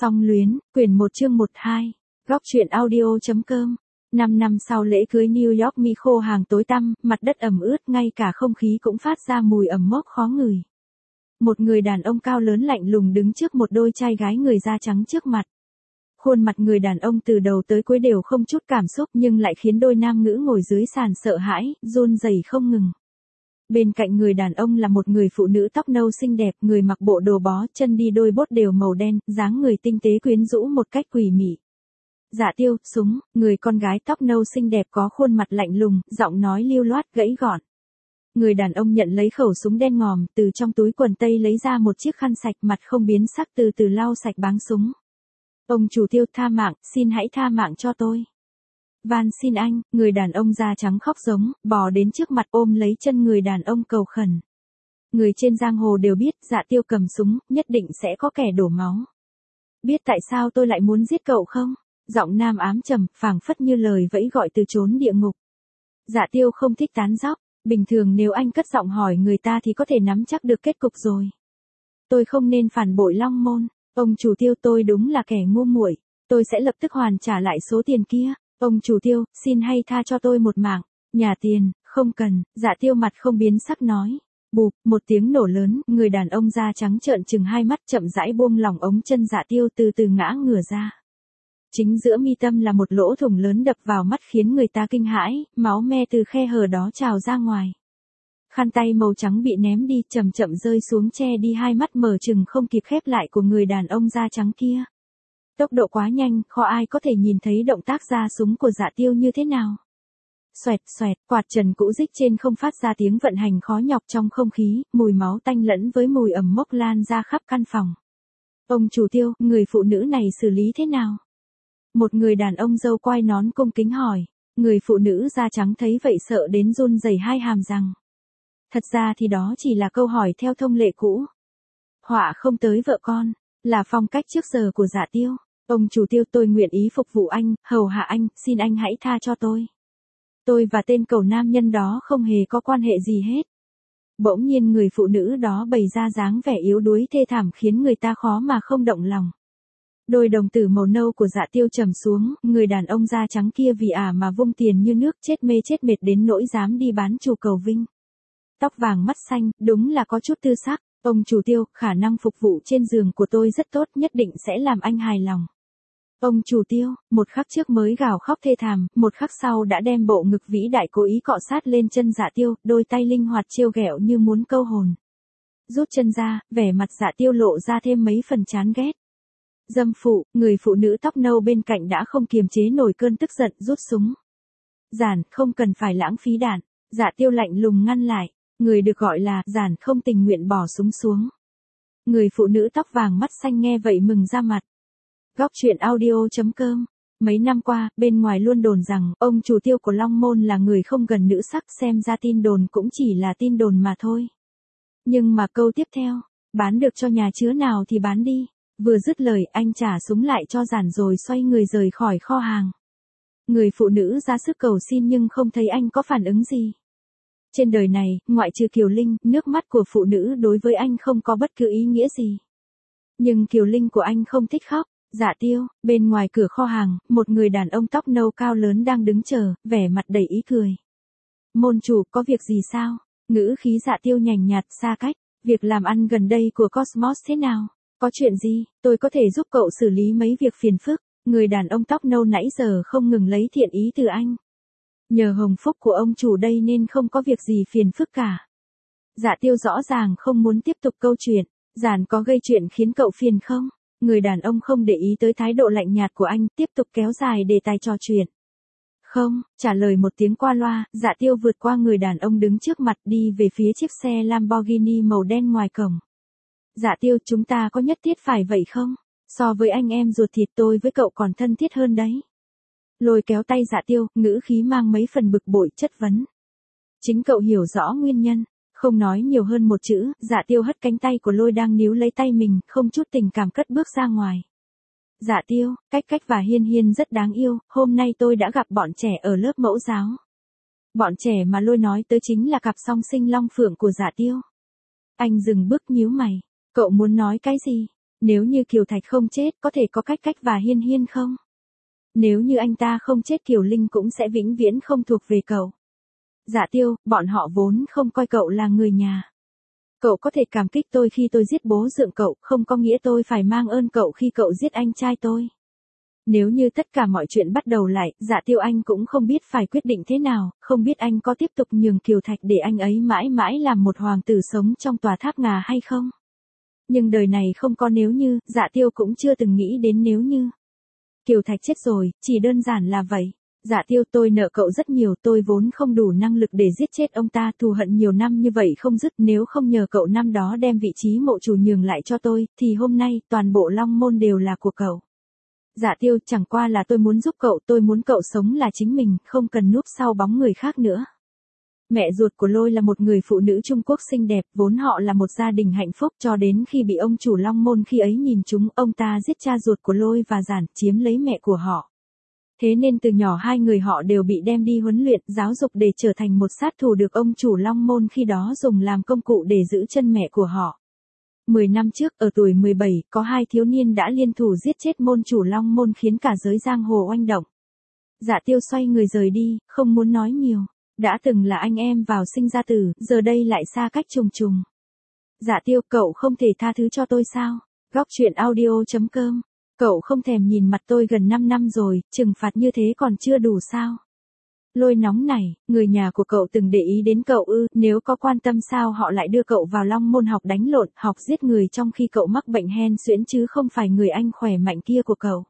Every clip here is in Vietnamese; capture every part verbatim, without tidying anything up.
Song luyến, quyển một chương một hai. Góc truyện audio.com. Năm năm sau lễ cưới New York mi khô hàng tối tăm, mặt đất ẩm ướt, ngay cả không khí cũng phát ra mùi ẩm mốc khó ngửi. Một người đàn ông cao lớn lạnh lùng đứng trước một đôi trai gái người da trắng trước mặt. Khuôn mặt người đàn ông từ đầu tới cuối đều không chút cảm xúc nhưng lại khiến đôi nam ngữ ngồi dưới sàn sợ hãi, run rẩy không ngừng. Bên cạnh người đàn ông là một người phụ nữ tóc nâu xinh đẹp, người mặc bộ đồ bó, chân đi đôi bốt đều màu đen, dáng người tinh tế quyến rũ một cách quỷ mị. Dạ Tiêu, Súng, người con gái tóc nâu xinh đẹp có khuôn mặt lạnh lùng, giọng nói lưu loát gãy gọn. Người đàn ông nhận lấy khẩu súng đen ngòm, từ trong túi quần tây lấy ra một chiếc khăn sạch, mặt không biến sắc từ từ lau sạch báng súng. Ông chủ Tiêu, tha mạng, xin hãy tha mạng cho tôi. Van xin anh, người đàn ông da trắng khóc giống, bò đến trước mặt ôm lấy chân người đàn ông cầu khẩn. Người trên giang hồ đều biết, Dạ Tiêu cầm súng, nhất định sẽ có kẻ đổ máu. Biết tại sao tôi lại muốn giết cậu không? Giọng nam ám trầm, phảng phất như lời vẫy gọi từ chốn địa ngục. Dạ Tiêu không thích tán dóc, bình thường nếu anh cất giọng hỏi người ta thì có thể nắm chắc được kết cục rồi. Tôi không nên phản bội Long Môn, ông chủ Tiêu, tôi đúng là kẻ ngu muội, tôi sẽ lập tức hoàn trả lại số tiền kia. Ông chủ Tiêu, xin hay tha cho tôi một mạng. Nhà tiền, không cần. Dạ Tiêu mặt không biến sắc nói. Bụp, một tiếng nổ lớn, người đàn ông da trắng trợn trừng hai mắt chậm rãi buông lỏng ống chân Dạ Tiêu từ từ ngã ngửa ra. Chính giữa mi tâm là một lỗ thủng lớn đập vào mắt khiến người ta kinh hãi, máu me từ khe hở đó trào ra ngoài. Khăn tay màu trắng bị ném đi, chậm chậm rơi xuống che đi hai mắt mở trừng không kịp khép lại của người đàn ông da trắng kia. Tốc độ quá nhanh, khó ai có thể nhìn thấy động tác ra súng của Dạ Tiêu như thế nào. Xoẹt xoẹt, quạt trần cũ rích trên không phát ra tiếng vận hành khó nhọc trong không khí, mùi máu tanh lẫn với mùi ẩm mốc lan ra khắp căn phòng. Ông chủ Tiêu, người phụ nữ này xử lý thế nào? Một người đàn ông râu quai nón cung kính hỏi. Người phụ nữ da trắng thấy vậy sợ đến run rẩy hai hàm răng. Thật ra thì đó chỉ là câu hỏi theo thông lệ cũ. Họa không tới vợ con, là phong cách trước giờ của Dạ Tiêu. Ông chủ Tiêu, tôi nguyện ý phục vụ anh, hầu hạ anh, xin anh hãy tha cho tôi. Tôi và tên cẩu nam nhân đó không hề có quan hệ gì hết. Bỗng nhiên người phụ nữ đó bày ra dáng vẻ yếu đuối thê thảm khiến người ta khó mà không động lòng. Đôi đồng tử màu nâu của Dạ Tiêu trầm xuống, người đàn ông da trắng kia vì ả mà vung tiền như nước, chết mê chết mệt đến nỗi dám đi bán chùa cầu vinh. Tóc vàng mắt xanh, đúng là có chút tư sắc. Ông chủ Tiêu, khả năng phục vụ trên giường của tôi rất tốt, nhất định sẽ làm anh hài lòng. Ông chủ Tiêu, một khắc trước mới gào khóc thê thảm, một khắc sau đã đem bộ ngực vĩ đại cố ý cọ sát lên chân Dạ Tiêu, đôi tay linh hoạt trêu ghẹo như muốn câu hồn. Rút chân ra, vẻ mặt Dạ Tiêu lộ ra thêm mấy phần chán ghét. Dâm phụ, người phụ nữ tóc nâu bên cạnh đã không kiềm chế nổi cơn tức giận, rút súng. Giản, không cần phải lãng phí đạn. Dạ Tiêu lạnh lùng ngăn lại. Người được gọi là Giản không tình nguyện bỏ súng xuống. Người phụ nữ tóc vàng mắt xanh nghe vậy mừng ra mặt. Góc truyện audio.com. Mấy năm qua, bên ngoài luôn đồn rằng, ông chủ Tiêu của Long Môn là người không gần nữ sắc, xem ra tin đồn cũng chỉ là tin đồn mà thôi. Nhưng mà câu tiếp theo, bán được cho nhà chứa nào thì bán đi. Vừa dứt lời, anh trả súng lại cho Giản rồi xoay người rời khỏi kho hàng. Người phụ nữ ra sức cầu xin nhưng không thấy anh có phản ứng gì. Trên đời này, ngoại trừ Kiều Linh, nước mắt của phụ nữ đối với anh không có bất cứ ý nghĩa gì. Nhưng Kiều Linh của anh không thích khóc. Dạ Tiêu, bên ngoài cửa kho hàng, một người đàn ông tóc nâu cao lớn đang đứng chờ, vẻ mặt đầy ý cười. Môn chủ, có việc gì sao? Ngữ khí Dạ Tiêu nhàn nhạt xa cách. Việc làm ăn gần đây của Cosmos thế nào? Có chuyện gì, tôi có thể giúp cậu xử lý mấy việc phiền phức. Người đàn ông tóc nâu nãy giờ không ngừng lấy thiện ý từ anh. Nhờ hồng phúc của ông chủ đây nên không có việc gì phiền phức cả. Dạ Tiêu rõ ràng không muốn tiếp tục câu chuyện. Giản có gây chuyện khiến cậu phiền không? Người đàn ông không để ý tới thái độ lạnh nhạt của anh, tiếp tục kéo dài đề tài trò chuyện. Không, trả lời một tiếng qua loa, Dạ Tiêu vượt qua người đàn ông đứng trước mặt đi về phía chiếc xe Lamborghini màu đen ngoài cổng. Dạ Tiêu, chúng ta có nhất thiết phải vậy không? So với anh em ruột thịt tôi với cậu còn thân thiết hơn đấy. Lôi kéo tay Dạ Tiêu, ngữ khí mang mấy phần bực bội, chất vấn. Chính cậu hiểu rõ nguyên nhân. Không nói nhiều hơn một chữ, Dạ Tiêu hất cánh tay của Lôi đang níu lấy tay mình, không chút tình cảm cất bước ra ngoài. Dạ Tiêu, Cách Cách và Hiên Hiên rất đáng yêu, hôm nay tôi đã gặp bọn trẻ ở lớp mẫu giáo. Bọn trẻ mà Lôi nói tới chính là cặp song sinh long phượng của Dạ Tiêu. Anh dừng bước nhíu mày. Cậu muốn nói cái gì? Nếu như Kiều Thạch không chết, có thể có Cách Cách và Hiên Hiên không? Nếu như anh ta không chết Kiều Linh cũng sẽ vĩnh viễn không thuộc về cậu. Dạ Tiêu, bọn họ vốn không coi cậu là người nhà. Cậu có thể cảm kích tôi khi tôi giết bố dượng cậu, không có nghĩa tôi phải mang ơn cậu khi cậu giết anh trai tôi. Nếu như tất cả mọi chuyện bắt đầu lại, Dạ Tiêu anh cũng không biết phải quyết định thế nào, không biết anh có tiếp tục nhường Kiều Thạch để anh ấy mãi mãi làm một hoàng tử sống trong tòa tháp ngà hay không. Nhưng đời này không có nếu như, Dạ Tiêu cũng chưa từng nghĩ đến nếu như. Kiều Thạch chết rồi, chỉ đơn giản là vậy. Dạ Tiêu, tôi nợ cậu rất nhiều, tôi vốn không đủ năng lực để giết chết ông ta, thù hận nhiều năm như vậy không dứt, nếu không nhờ cậu năm đó đem vị trí mộ chủ nhường lại cho tôi, thì hôm nay, toàn bộ Long Môn đều là của cậu. Dạ Tiêu, chẳng qua là tôi muốn giúp cậu, tôi muốn cậu sống là chính mình, không cần núp sau bóng người khác nữa. Mẹ ruột của Lôi là một người phụ nữ Trung Quốc xinh đẹp, vốn họ là một gia đình hạnh phúc cho đến khi bị ông chủ Long Môn khi ấy nhìn chúng, ông ta giết cha ruột của Lôi và Giản, chiếm lấy mẹ của họ. Thế nên từ nhỏ hai người họ đều bị đem đi huấn luyện, giáo dục để trở thành một sát thủ được ông chủ Long Môn khi đó dùng làm công cụ để giữ chân mẹ của họ. Mười năm trước, ở tuổi mười bảy, có hai thiếu niên đã liên thủ giết chết môn chủ Long Môn khiến cả giới giang hồ oanh động. Dạ Tiêu xoay người rời đi, không muốn nói nhiều. Đã từng là anh em vào sinh ra tử, giờ đây lại xa cách trùng trùng. Dạ Tiêu, cậu không thể tha thứ cho tôi sao? Góc truyện audio chấm com. Cậu không thèm nhìn mặt tôi gần năm năm rồi, trừng phạt như thế còn chưa đủ sao? Lôi nóng này, người nhà của cậu từng để ý đến cậu ư, nếu có quan tâm sao họ lại đưa cậu vào Long Môn học đánh lộn, học giết người trong khi cậu mắc bệnh hen suyễn chứ không phải người anh khỏe mạnh kia của cậu.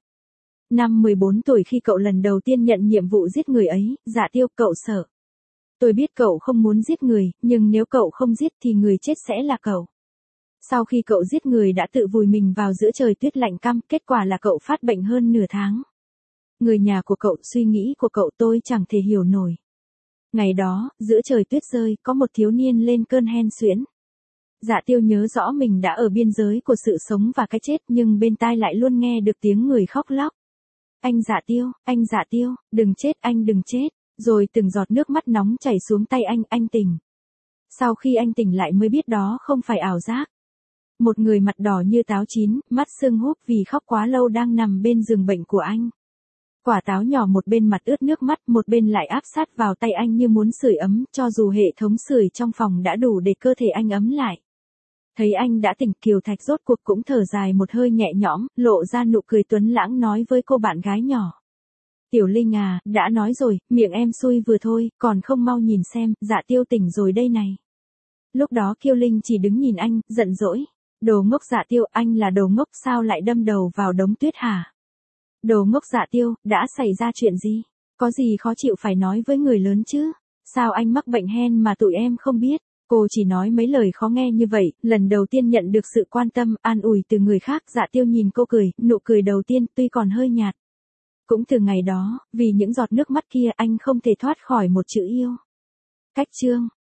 Năm mười bốn tuổi khi cậu lần đầu tiên nhận nhiệm vụ giết người ấy, Dạ Tiêu, cậu sợ. Tôi biết cậu không muốn giết người, nhưng nếu cậu không giết thì người chết sẽ là cậu. Sau khi cậu giết người đã tự vùi mình vào giữa trời tuyết lạnh căm, kết quả là cậu phát bệnh hơn nửa tháng. Người nhà của cậu, suy nghĩ của cậu tôi chẳng thể hiểu nổi. Ngày đó, giữa trời tuyết rơi, có một thiếu niên lên cơn hen suyễn. Dạ Tiêu nhớ rõ mình đã ở biên giới của sự sống và cái chết nhưng bên tai lại luôn nghe được tiếng người khóc lóc. Anh Dạ Tiêu, anh Dạ Tiêu, đừng chết, anh đừng chết. Rồi từng giọt nước mắt nóng chảy xuống tay anh, anh tỉnh. Sau khi anh tỉnh lại mới biết đó không phải ảo giác. Một người mặt đỏ như táo chín, mắt sưng húp vì khóc quá lâu đang nằm bên giường bệnh của anh. Quả táo nhỏ một bên mặt ướt nước mắt, một bên lại áp sát vào tay anh như muốn sưởi ấm, cho dù hệ thống sưởi trong phòng đã đủ để cơ thể anh ấm lại. Thấy anh đã tỉnh, Kiều Thạch rốt cuộc cũng thở dài một hơi nhẹ nhõm, lộ ra nụ cười tuấn lãng nói với cô bạn gái nhỏ. Tiểu Linh à, đã nói rồi, miệng em xui vừa thôi, còn không mau nhìn xem, Dạ Tiêu tỉnh rồi đây này. Lúc đó Kiều Linh chỉ đứng nhìn anh, giận dỗi. Đồ ngốc Dạ Tiêu, anh là đồ ngốc sao lại đâm đầu vào đống tuyết hả? Đồ ngốc Dạ Tiêu, đã xảy ra chuyện gì? Có gì khó chịu phải nói với người lớn chứ? Sao anh mắc bệnh hen mà tụi em không biết? Cô chỉ nói mấy lời khó nghe như vậy, lần đầu tiên nhận được sự quan tâm, an ủi từ người khác. Dạ Tiêu nhìn cô cười, nụ cười đầu tiên tuy còn hơi nhạt. Cũng từ ngày đó, vì những giọt nước mắt kia anh không thể thoát khỏi một chữ yêu. Cách chương.